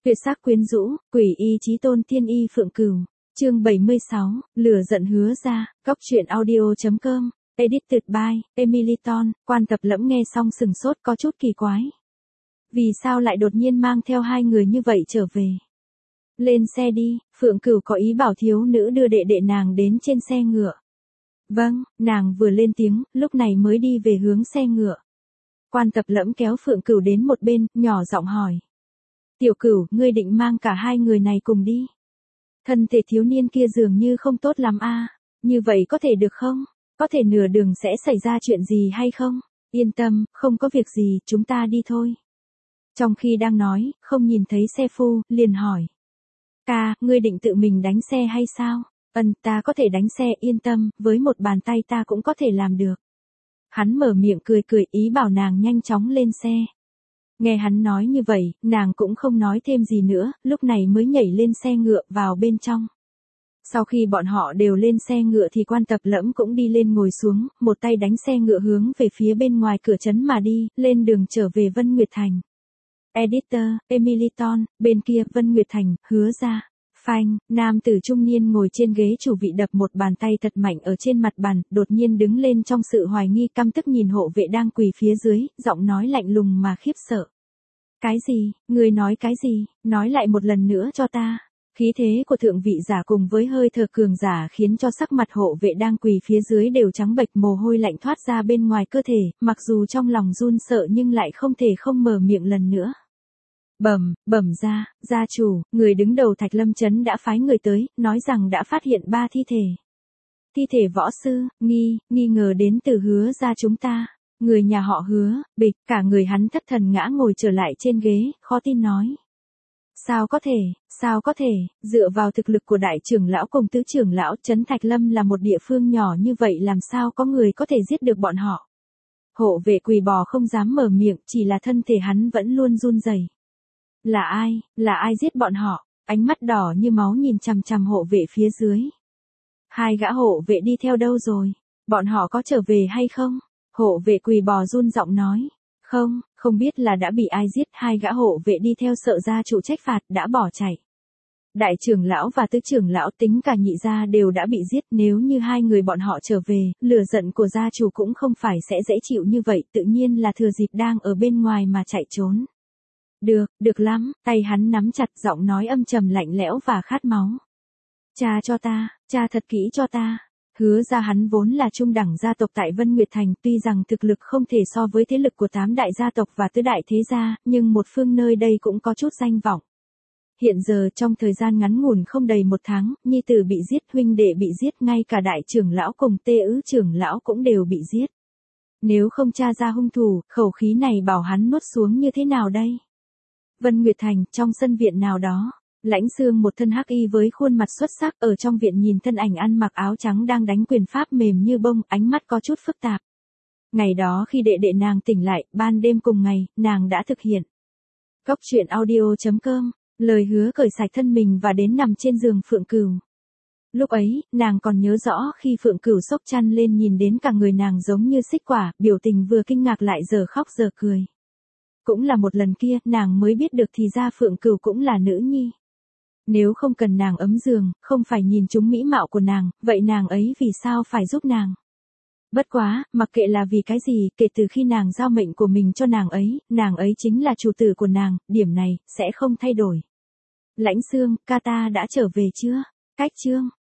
Tuyệt sắc quyến rũ, quỷ y chí tôn tiên y Phượng Cửu. Chương 76, lửa giận hứa ra, góc truyện audio.com, edited by Emily Ton. Quan Tập Lẫm nghe xong sừng sốt có chút kỳ quái. Vì sao lại đột nhiên mang theo hai người như vậy trở về? Lên xe đi, Phượng Cửu có ý bảo thiếu nữ đưa đệ đệ nàng đến trên xe ngựa. Vâng, nàng vừa lên tiếng, lúc này mới đi về hướng xe ngựa. Quan Tập Lẫm kéo Phượng Cửu đến một bên, nhỏ giọng hỏi. Tiểu Cửu, ngươi định mang cả hai người này cùng đi? Thân thể thiếu niên kia dường như không tốt lắm a. Như vậy có thể được không? Có thể nửa đường sẽ xảy ra chuyện gì hay không? Yên tâm, không có việc gì, chúng ta đi thôi. Trong khi đang nói, không nhìn thấy xe phu, liền hỏi. Ca, ngươi định tự mình đánh xe hay sao? Ta có thể đánh xe, yên tâm, với một bàn tay ta cũng có thể làm được. Hắn mở miệng cười cười ý bảo nàng nhanh chóng lên xe. Nghe hắn nói như vậy, nàng cũng không nói thêm gì nữa, lúc này mới nhảy lên xe ngựa vào bên trong. Sau khi bọn họ đều lên xe ngựa thì Quan Tập Lẫm cũng đi lên ngồi xuống, một tay đánh xe ngựa hướng về phía bên ngoài cửa trấn mà đi, lên đường trở về Vân Nguyệt Thành. Editor, Emily Ton, bên kia Vân Nguyệt Thành, hứa ra. Phanh, nam tử trung niên ngồi trên ghế chủ vị đập một bàn tay thật mạnh ở trên mặt bàn, đột nhiên đứng lên trong sự hoài nghi căm tức nhìn hộ vệ đang quỳ phía dưới, giọng nói lạnh lùng mà khiếp sợ. Cái gì, người nói cái gì, nói lại một lần nữa cho ta. Khí thế của thượng vị giả cùng với hơi thở cường giả khiến cho sắc mặt hộ vệ đang quỳ phía dưới đều trắng bệch, mồ hôi lạnh thoát ra bên ngoài cơ thể, mặc dù trong lòng run sợ nhưng lại không thể không mở miệng lần nữa. Bẩm ra, gia chủ, người đứng đầu Thạch Lâm Trấn đã phái người tới, nói rằng đã phát hiện 3 thi thể. Thi thể võ sư, nghi ngờ đến từ Hứa gia chúng ta. Người nhà họ Hứa, bịch, cả người hắn thất thần ngã ngồi trở lại trên ghế, khó tin nói. Sao có thể, dựa vào thực lực của đại trưởng lão cùng tứ trưởng lão, Trấn Thạch Lâm là một địa phương nhỏ như vậy làm sao có người có thể giết được bọn họ. Hộ vệ quỳ bò không dám mở miệng, chỉ là thân thể hắn vẫn luôn run rẩy. Là ai giết bọn họ? Ánh mắt đỏ như máu nhìn chằm chằm hộ vệ phía dưới. Hai gã hộ vệ đi theo đâu rồi? Bọn họ có trở về hay không? Hộ vệ quỳ bò run giọng nói. Không biết là đã bị ai giết, hai gã hộ vệ đi theo sợ gia chủ trách phạt đã bỏ chạy. Đại trưởng lão và tứ trưởng lão tính cả nhị gia đều đã bị giết, nếu như hai người bọn họ trở về, lửa giận của gia chủ cũng không phải sẽ dễ chịu như vậy, tự nhiên là thừa dịp đang ở bên ngoài mà chạy trốn. Được lắm, tay hắn nắm chặt, giọng nói âm trầm lạnh lẽo và khát máu. Cha cho ta, cha thật kỹ cho ta. Hứa ra hắn vốn là trung đẳng gia tộc tại Vân Nguyệt Thành, tuy rằng thực lực không thể so với thế lực của 8 đại gia tộc và tứ đại thế gia, nhưng một phương nơi đây cũng có chút danh vọng. Hiện giờ trong thời gian ngắn ngủn không đầy 1 tháng, nhi tử bị giết, huynh đệ bị giết, ngay cả đại trưởng lão cùng tê ứ trưởng lão cũng đều bị giết. Nếu không tra ra hung thủ, khẩu khí này bảo hắn nuốt xuống như thế nào đây? Vân Nguyệt Thành, trong sân viện nào đó, Lãnh Xương một thân hắc y với khuôn mặt xuất sắc ở trong viện nhìn thân ảnh ăn mặc áo trắng đang đánh quyền pháp mềm như bông, ánh mắt có chút phức tạp. Ngày đó khi đệ đệ nàng tỉnh lại, ban đêm cùng ngày, nàng đã thực hiện. Góc truyện audio.com, lời hứa cởi sạch thân mình và đến nằm trên giường Phượng Cửu. Lúc ấy, nàng còn nhớ rõ khi Phượng Cửu xốc chăn lên nhìn đến cả người nàng giống như xích quả, biểu tình vừa kinh ngạc lại giờ khóc giờ cười. Cũng là một lần kia, nàng mới biết được thì ra Phượng Cửu cũng là nữ nhi. Nếu không cần nàng ấm giường, không phải nhìn chúng mỹ mạo của nàng, vậy nàng ấy vì sao phải giúp nàng? Bất quá, mặc kệ là vì cái gì, kể từ khi nàng giao mệnh của mình cho nàng ấy chính là chủ tử của nàng, điểm này, sẽ không thay đổi. Lãnh Xương, ca ta đã trở về chưa? Cách chương,